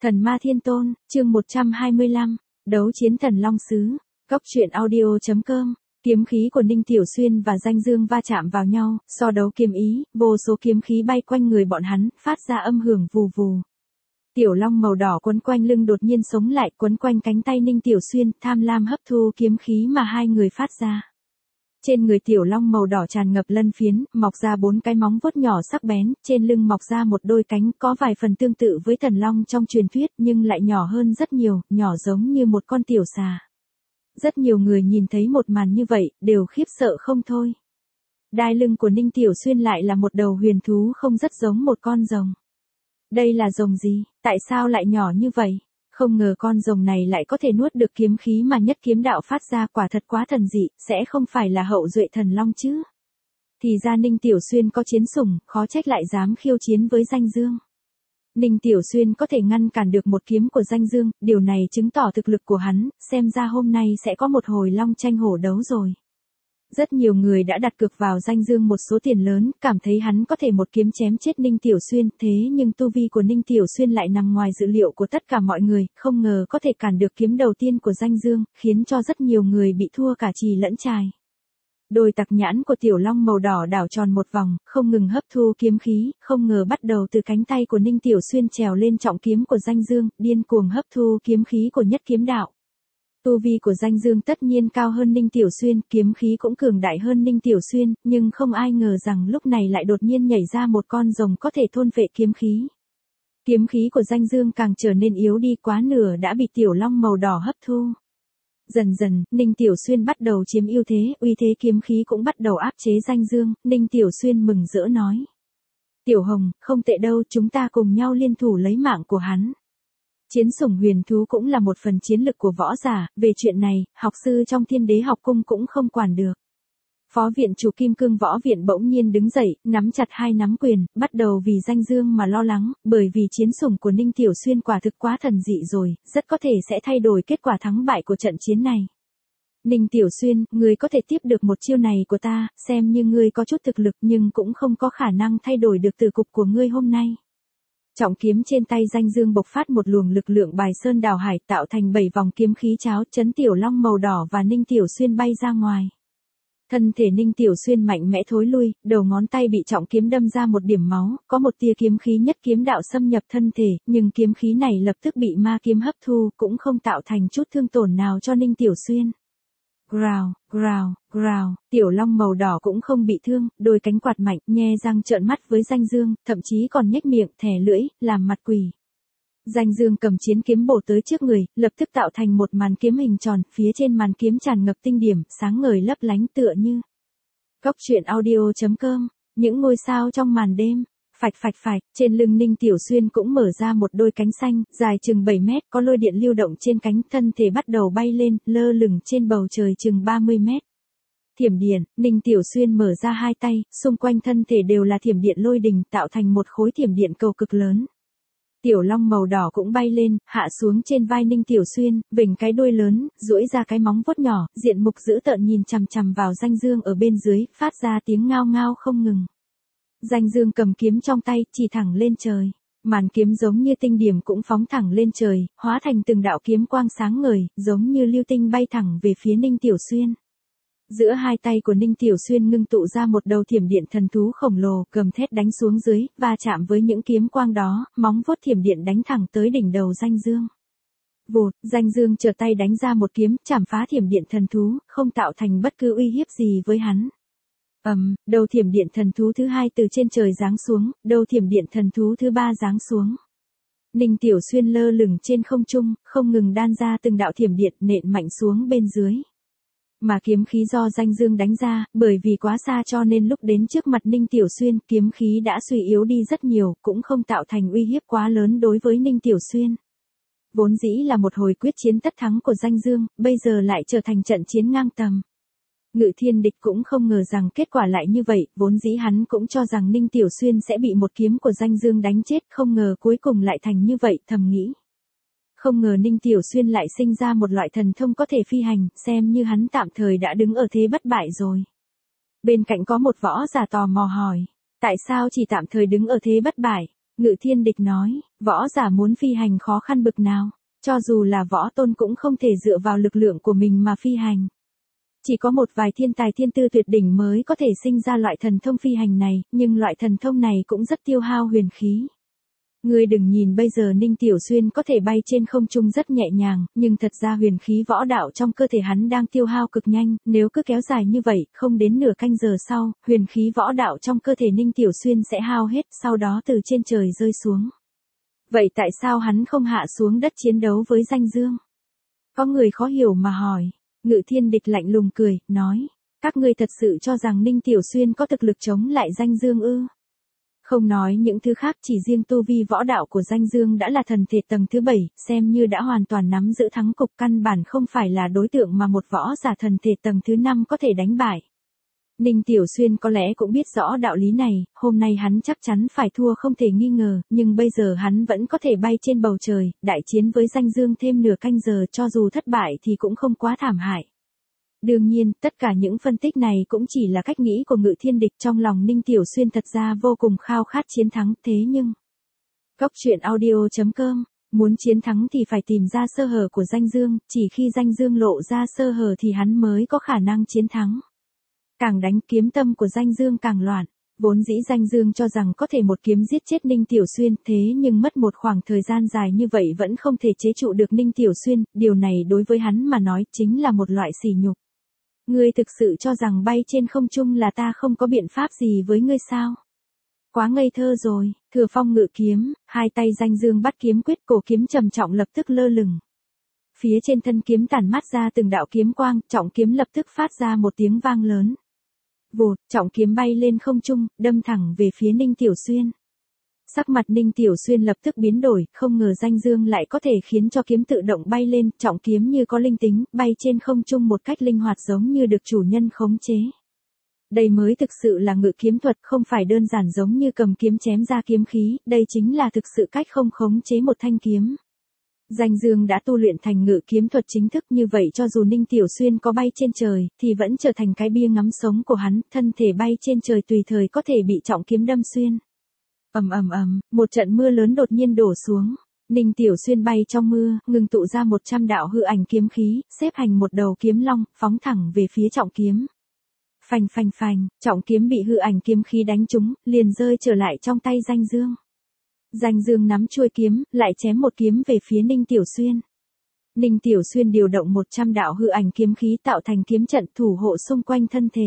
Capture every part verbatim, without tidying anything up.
Thần Ma Thiên Tôn, chương một trăm hai mươi lăm, đấu chiến thần Long Sứ, Cốc truyện audio chấm com. Kiếm khí của Ninh Tiểu Xuyên và Danh Dương va chạm vào nhau, so đấu kiếm ý, vô số kiếm khí bay quanh người bọn hắn, phát ra âm hưởng vù vù. Tiểu long màu đỏ quấn quanh lưng đột nhiên sống lại, quấn quanh cánh tay Ninh Tiểu Xuyên, tham lam hấp thu kiếm khí mà hai người phát ra. Trên người tiểu long màu đỏ tràn ngập lân phiến, mọc ra bốn cái móng vuốt nhỏ sắc bén, trên lưng mọc ra một đôi cánh có vài phần tương tự với thần long trong truyền thuyết nhưng lại nhỏ hơn rất nhiều, nhỏ giống như một con tiểu xà. Rất nhiều người nhìn thấy một màn như vậy, đều khiếp sợ không thôi. Đai lưng của Ninh Tiểu Xuyên lại là một đầu huyền thú không rất giống một con rồng. Đây là rồng gì, tại sao lại nhỏ như vậy? Không ngờ con rồng này lại có thể nuốt được kiếm khí mà nhất kiếm đạo phát ra, quả thật quá thần dị, sẽ không phải là hậu duệ thần long chứ? Thì ra Ninh Tiểu Xuyên có chiến sủng, khó trách lại dám khiêu chiến với Danh Dương. Ninh Tiểu Xuyên có thể ngăn cản được một kiếm của Danh Dương, điều này chứng tỏ thực lực của hắn, xem ra hôm nay sẽ có một hồi long tranh hổ đấu rồi. Rất nhiều người đã đặt cược vào Danh Dương một số tiền lớn, cảm thấy hắn có thể một kiếm chém chết Ninh Tiểu Xuyên, thế nhưng tu vi của Ninh Tiểu Xuyên lại nằm ngoài dự liệu của tất cả mọi người, không ngờ có thể cản được kiếm đầu tiên của Danh Dương, khiến cho rất nhiều người bị thua cả trì lẫn trài. Đôi tặc nhãn của tiểu long màu đỏ đảo tròn một vòng, không ngừng hấp thu kiếm khí, không ngờ bắt đầu từ cánh tay của Ninh Tiểu Xuyên trèo lên trọng kiếm của Danh Dương, điên cuồng hấp thu kiếm khí của nhất kiếm đạo. Tu vi của Danh Dương tất nhiên cao hơn Ninh Tiểu Xuyên, kiếm khí cũng cường đại hơn Ninh Tiểu Xuyên, nhưng không ai ngờ rằng lúc này lại đột nhiên nhảy ra một con rồng có thể thôn phệ kiếm khí. Kiếm khí của Danh Dương càng trở nên yếu đi, quá nửa đã bị tiểu long màu đỏ hấp thu. Dần dần, Ninh Tiểu Xuyên bắt đầu chiếm ưu thế, uy thế kiếm khí cũng bắt đầu áp chế Danh Dương, Ninh Tiểu Xuyên mừng rỡ nói. Tiểu Hồng, không tệ đâu, chúng ta cùng nhau liên thủ lấy mạng của hắn. Chiến sủng huyền thú cũng là một phần chiến lực của võ giả, về chuyện này, học sư trong Thiên Đế học cung cũng không quản được. Phó viện chủ Kim Cương Võ Viện bỗng nhiên đứng dậy, nắm chặt hai nắm quyền, bắt đầu vì Danh Dương mà lo lắng, bởi vì chiến sủng của Ninh Tiểu Xuyên quả thực quá thần dị rồi, rất có thể sẽ thay đổi kết quả thắng bại của trận chiến này. Ninh Tiểu Xuyên, ngươi có thể tiếp được một chiêu này của ta, xem như ngươi có chút thực lực nhưng cũng không có khả năng thay đổi được tử cục của ngươi hôm nay. Trọng kiếm trên tay Danh Dương bộc phát một luồng lực lượng bài sơn đào hải, tạo thành bảy vòng kiếm khí cháo, chấn tiểu long màu đỏ và Ninh Tiểu Xuyên bay ra ngoài. Thân thể Ninh Tiểu Xuyên mạnh mẽ thối lui, đầu ngón tay bị trọng kiếm đâm ra một điểm máu, có một tia kiếm khí nhất kiếm đạo xâm nhập thân thể, nhưng kiếm khí này lập tức bị ma kiếm hấp thu, cũng không tạo thành chút thương tổn nào cho Ninh Tiểu Xuyên. Growl, growl, growl, tiểu long màu đỏ cũng không bị thương, đôi cánh quạt mạnh, nhe răng trợn mắt với Danh Dương, thậm chí còn nhếch miệng, thè lưỡi, làm mặt quỷ. Danh Dương cầm chiến kiếm bổ tới trước người, lập tức tạo thành một màn kiếm hình tròn, phía trên màn kiếm tràn ngập tinh điểm, sáng ngời lấp lánh tựa như. Cốc truyện audio chấm com, những ngôi sao trong màn đêm. Phạch phạch phạch, trên lưng Ninh Tiểu Xuyên cũng mở ra một đôi cánh xanh, dài chừng bảy mét, có lôi điện lưu động trên cánh, thân thể bắt đầu bay lên, lơ lửng trên bầu trời chừng ba mươi mét. Thiểm điện, Ninh Tiểu Xuyên mở ra hai tay, xung quanh thân thể đều là thiểm điện lôi đình, tạo thành một khối thiểm điện cầu cực lớn. Tiểu long màu đỏ cũng bay lên, hạ xuống trên vai Ninh Tiểu Xuyên, vểnh cái đuôi lớn, duỗi ra cái móng vuốt nhỏ, diện mục dữ tợn nhìn chằm chằm vào Danh Dương ở bên dưới, phát ra tiếng ngao ngao không ngừng. Danh Dương cầm kiếm trong tay, chỉ thẳng lên trời. Màn kiếm giống như tinh điểm cũng phóng thẳng lên trời, hóa thành từng đạo kiếm quang sáng ngời, giống như lưu tinh bay thẳng về phía Ninh Tiểu Xuyên. Giữa hai tay của Ninh Tiểu Xuyên ngưng tụ ra một đầu thiểm điện thần thú khổng lồ, gầm thét đánh xuống dưới, va chạm với những kiếm quang đó, móng vuốt thiểm điện đánh thẳng tới đỉnh đầu Danh Dương. Vụt, Danh Dương trở tay đánh ra một kiếm, chảm phá thiểm điện thần thú, không tạo thành bất cứ uy hiếp gì với hắn. Ầm, um, đầu thiểm điện thần thú thứ hai từ trên trời giáng xuống, đầu thiểm điện thần thú thứ ba giáng xuống. Ninh Tiểu Xuyên lơ lửng trên không trung, không ngừng đan ra từng đạo thiểm điện nện mạnh xuống bên dưới. Mà kiếm khí do Danh Dương đánh ra, bởi vì quá xa cho nên lúc đến trước mặt Ninh Tiểu Xuyên, kiếm khí đã suy yếu đi rất nhiều, cũng không tạo thành uy hiếp quá lớn đối với Ninh Tiểu Xuyên. Vốn dĩ là một hồi quyết chiến tất thắng của Danh Dương, bây giờ lại trở thành trận chiến ngang tầm. Ngự Thiên Địch cũng không ngờ rằng kết quả lại như vậy, vốn dĩ hắn cũng cho rằng Ninh Tiểu Xuyên sẽ bị một kiếm của Danh Dương đánh chết, không ngờ cuối cùng lại thành như vậy, thầm nghĩ. Không ngờ Ninh Tiểu Xuyên lại sinh ra một loại thần thông có thể phi hành, xem như hắn tạm thời đã đứng ở thế bất bại rồi. Bên cạnh có một võ giả tò mò hỏi, tại sao chỉ tạm thời đứng ở thế bất bại? Ngự Thiên Địch nói, võ giả muốn phi hành khó khăn bực nào, cho dù là võ tôn cũng không thể dựa vào lực lượng của mình mà phi hành. Chỉ có một vài thiên tài thiên tư tuyệt đỉnh mới có thể sinh ra loại thần thông phi hành này, nhưng loại thần thông này cũng rất tiêu hao huyền khí. Ngươi đừng nhìn bây giờ Ninh Tiểu Xuyên có thể bay trên không trung rất nhẹ nhàng, nhưng thật ra huyền khí võ đạo trong cơ thể hắn đang tiêu hao cực nhanh, nếu cứ kéo dài như vậy, không đến nửa canh giờ sau, huyền khí võ đạo trong cơ thể Ninh Tiểu Xuyên sẽ hao hết, sau đó từ trên trời rơi xuống. Vậy tại sao hắn không hạ xuống đất chiến đấu với Danh Dương? Có người khó hiểu mà hỏi. Ngự Thiên Địch lạnh lùng cười, nói, các ngươi thật sự cho rằng Ninh Tiểu Xuyên có thực lực chống lại Danh Dương ư? Không nói những thứ khác, chỉ riêng tu vi võ đạo của Danh Dương đã là thần thể tầng thứ bảy, xem như đã hoàn toàn nắm giữ thắng cục, căn bản không phải là đối tượng mà một võ giả thần thể tầng thứ năm có thể đánh bại. Ninh Tiểu Xuyên có lẽ cũng biết rõ đạo lý này, hôm nay hắn chắc chắn phải thua không thể nghi ngờ, nhưng bây giờ hắn vẫn có thể bay trên bầu trời, đại chiến với Danh Dương thêm nửa canh giờ, cho dù thất bại thì cũng không quá thảm hại. Đương nhiên, tất cả những phân tích này cũng chỉ là cách nghĩ của Ngự Thiên Địch, trong lòng Ninh Tiểu Xuyên thật ra vô cùng khao khát chiến thắng, thế nhưng... Cốc truyện audio chấm com, muốn chiến thắng thì phải tìm ra sơ hở của Danh Dương, chỉ khi Danh Dương lộ ra sơ hở thì hắn mới có khả năng chiến thắng. Càng đánh kiếm tâm của Danh Dương càng loạn, vốn dĩ Danh Dương cho rằng có thể một kiếm giết chết Ninh Tiểu Xuyên, thế nhưng mất một khoảng thời gian dài như vậy vẫn không thể chế trụ được Ninh Tiểu Xuyên, điều này đối với hắn mà nói chính là một loại sỉ nhục. Ngươi thực sự cho rằng bay trên không trung là ta không có biện pháp gì với ngươi sao? Quá ngây thơ rồi. Thừa phong ngự kiếm, hai tay Danh Dương bắt kiếm quyết, cổ kiếm trầm trọng lập tức lơ lửng. Phía trên thân kiếm tản mát ra từng đạo kiếm quang, trọng kiếm lập tức phát ra một tiếng vang lớn. Vụt, trọng kiếm bay lên không trung, đâm thẳng về phía Ninh Tiểu Xuyên. Sắc mặt Ninh Tiểu Xuyên lập tức biến đổi, không ngờ Danh Dương lại có thể khiến cho kiếm tự động bay lên, trọng kiếm như có linh tính, bay trên không trung một cách linh hoạt giống như được chủ nhân khống chế. Đây mới thực sự là ngự kiếm thuật, không phải đơn giản giống như cầm kiếm chém ra kiếm khí, đây chính là thực sự cách không khống chế một thanh kiếm. Danh Dương đã tu luyện thành ngự kiếm thuật chính thức, như vậy cho dù Ninh Tiểu Xuyên có bay trên trời, thì vẫn trở thành cái bia ngắm sống của hắn, thân thể bay trên trời tùy thời có thể bị trọng kiếm đâm xuyên. Ầm ầm ầm, một trận mưa lớn đột nhiên đổ xuống. Ninh Tiểu Xuyên bay trong mưa, ngừng tụ ra một trăm đạo hư ảnh kiếm khí, xếp thành một đầu kiếm long, phóng thẳng về phía trọng kiếm. Phành phành phành, trọng kiếm bị hư ảnh kiếm khí đánh trúng, liền rơi trở lại trong tay Danh Dương. Danh Dương nắm chuôi kiếm, lại chém một kiếm về phía Ninh Tiểu Xuyên. Ninh Tiểu Xuyên điều động một trăm đạo hư ảnh kiếm khí tạo thành kiếm trận thủ hộ xung quanh thân thể.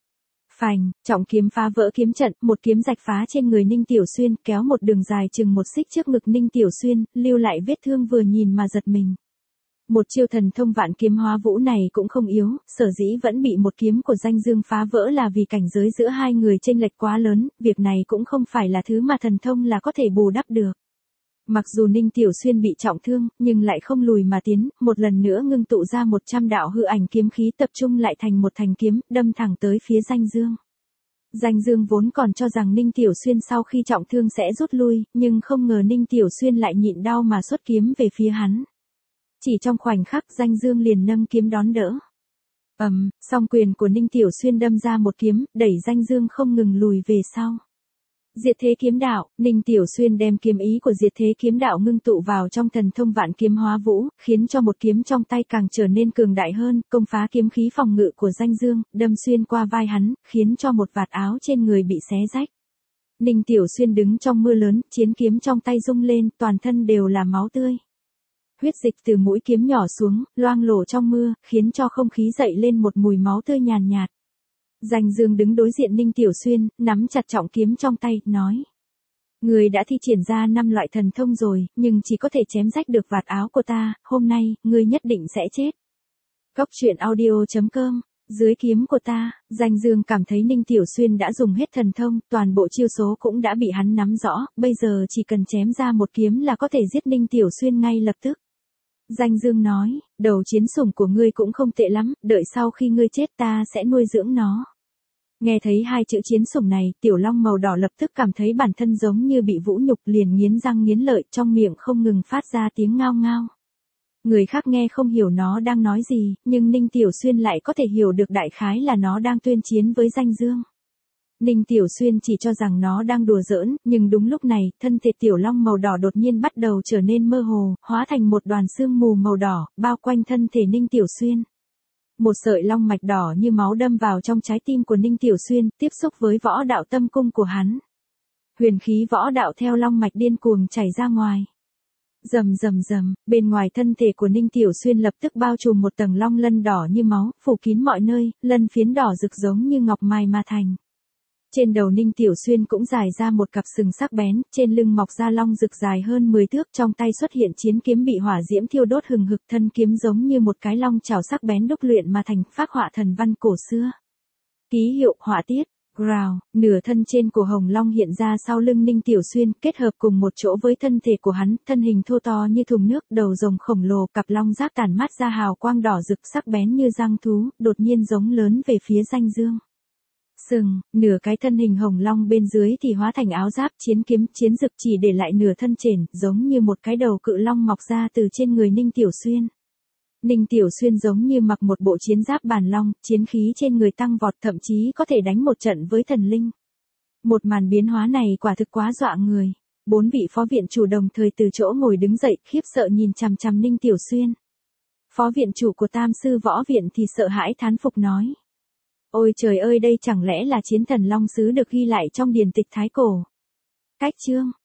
Phành, trọng kiếm phá vỡ kiếm trận, một kiếm rạch phá trên người Ninh Tiểu Xuyên, kéo một đường dài chừng một xích trước ngực Ninh Tiểu Xuyên, lưu lại vết thương vừa nhìn mà giật mình. Một chiêu thần thông vạn kiếm hóa vũ này cũng không yếu, sở dĩ vẫn bị một kiếm của Danh Dương phá vỡ là vì cảnh giới giữa hai người chênh lệch quá lớn, việc này cũng không phải là thứ mà thần thông là có thể bù đắp được. Mặc dù Ninh Tiểu Xuyên bị trọng thương, nhưng lại không lùi mà tiến, một lần nữa ngưng tụ ra một trăm đạo hư ảnh kiếm khí tập trung lại thành một thành kiếm, đâm thẳng tới phía Danh Dương. Danh Dương vốn còn cho rằng Ninh Tiểu Xuyên sau khi trọng thương sẽ rút lui, nhưng không ngờ Ninh Tiểu Xuyên lại nhịn đau mà xuất kiếm về phía hắn. Chỉ trong khoảnh khắc Danh Dương liền nâng kiếm đón đỡ. Ầm, um, song quyền của Ninh Tiểu Xuyên đâm ra một kiếm, đẩy Danh Dương không ngừng lùi về sau. Diệt thế kiếm đạo, Ninh Tiểu Xuyên đem kiếm ý của diệt thế kiếm đạo ngưng tụ vào trong thần thông vạn kiếm hóa vũ, khiến cho một kiếm trong tay càng trở nên cường đại hơn, công phá kiếm khí phòng ngự của Danh Dương, đâm xuyên qua vai hắn, khiến cho một vạt áo trên người bị xé rách. Ninh Tiểu Xuyên đứng trong mưa lớn, chiến kiếm trong tay rung lên, toàn thân đều là máu tươi. Huyết dịch từ mũi kiếm nhỏ xuống, loang lổ trong mưa, khiến cho không khí dậy lên một mùi máu tươi nhàn nhạt. Danh Dương đứng đối diện Ninh Tiểu Xuyên, nắm chặt trọng kiếm trong tay, nói. Người đã thi triển ra năm loại thần thông rồi, nhưng chỉ có thể chém rách được vạt áo của ta, hôm nay, ngươi nhất định sẽ chết. Cốc truyện audio chấm com, dưới kiếm của ta, Danh Dương cảm thấy Ninh Tiểu Xuyên đã dùng hết thần thông, toàn bộ chiêu số cũng đã bị hắn nắm rõ, bây giờ chỉ cần chém ra một kiếm là có thể giết Ninh Tiểu Xuyên ngay lập tức. Danh Dương nói, đầu chiến sủng của ngươi cũng không tệ lắm, đợi sau khi ngươi chết ta sẽ nuôi dưỡng nó. Nghe thấy hai chữ chiến sủng này, tiểu long màu đỏ lập tức cảm thấy bản thân giống như bị vũ nhục, liền nghiến răng nghiến lợi, trong miệng không ngừng phát ra tiếng ngao ngao. Người khác nghe không hiểu nó đang nói gì, nhưng Ninh Tiểu Xuyên lại có thể hiểu được đại khái là nó đang tuyên chiến với Danh Dương. Ninh Tiểu Xuyên chỉ cho rằng nó đang đùa giỡn, nhưng đúng lúc này, thân thể tiểu long màu đỏ đột nhiên bắt đầu trở nên mơ hồ, hóa thành một đoàn sương mù màu đỏ, bao quanh thân thể Ninh Tiểu Xuyên. Một sợi long mạch đỏ như máu đâm vào trong trái tim của Ninh Tiểu Xuyên, tiếp xúc với võ đạo tâm cung của hắn. Huyền khí võ đạo theo long mạch điên cuồng chảy ra ngoài. Rầm rầm rầm, bên ngoài thân thể của Ninh Tiểu Xuyên lập tức bao trùm một tầng long lân đỏ như máu, phủ kín mọi nơi, lân phiến đỏ rực giống như ngọc mài mà thành. Trên đầu Ninh Tiểu Xuyên cũng dài ra một cặp sừng sắc bén, trên lưng mọc ra long rực dài hơn mười thước, trong tay xuất hiện chiến kiếm bị hỏa diễm thiêu đốt hừng hực, thân kiếm giống như một cái long chảo sắc bén đúc luyện mà thành, phác họa thần văn cổ xưa. Ký hiệu họa tiết, growl, nửa thân trên của hồng long hiện ra sau lưng Ninh Tiểu Xuyên, kết hợp cùng một chỗ với thân thể của hắn, thân hình thô to như thùng nước, đầu rồng khổng lồ, cặp long giác tản mát ra hào quang đỏ rực sắc bén như răng thú, đột nhiên giống lớn về phía Danh Dương. Sừng, nửa cái thân hình hồng long bên dưới thì hóa thành áo giáp, chiến kiếm, chiến dực, chỉ để lại nửa thân trên, giống như một cái đầu cự long mọc ra từ trên người Ninh Tiểu Xuyên. Ninh Tiểu Xuyên giống như mặc một bộ chiến giáp bản long, chiến khí trên người tăng vọt, thậm chí có thể đánh một trận với thần linh. Một màn biến hóa này quả thực quá dọa người. Bốn vị phó viện chủ đồng thời từ chỗ ngồi đứng dậy, khiếp sợ nhìn chằm chằm Ninh Tiểu Xuyên. Phó viện chủ của Tam sư võ viện thì sợ hãi thán phục nói. Ôi trời ơi, đây chẳng lẽ là chiến thần long sứ được ghi lại trong điển tịch Thái Cổ. Cách chương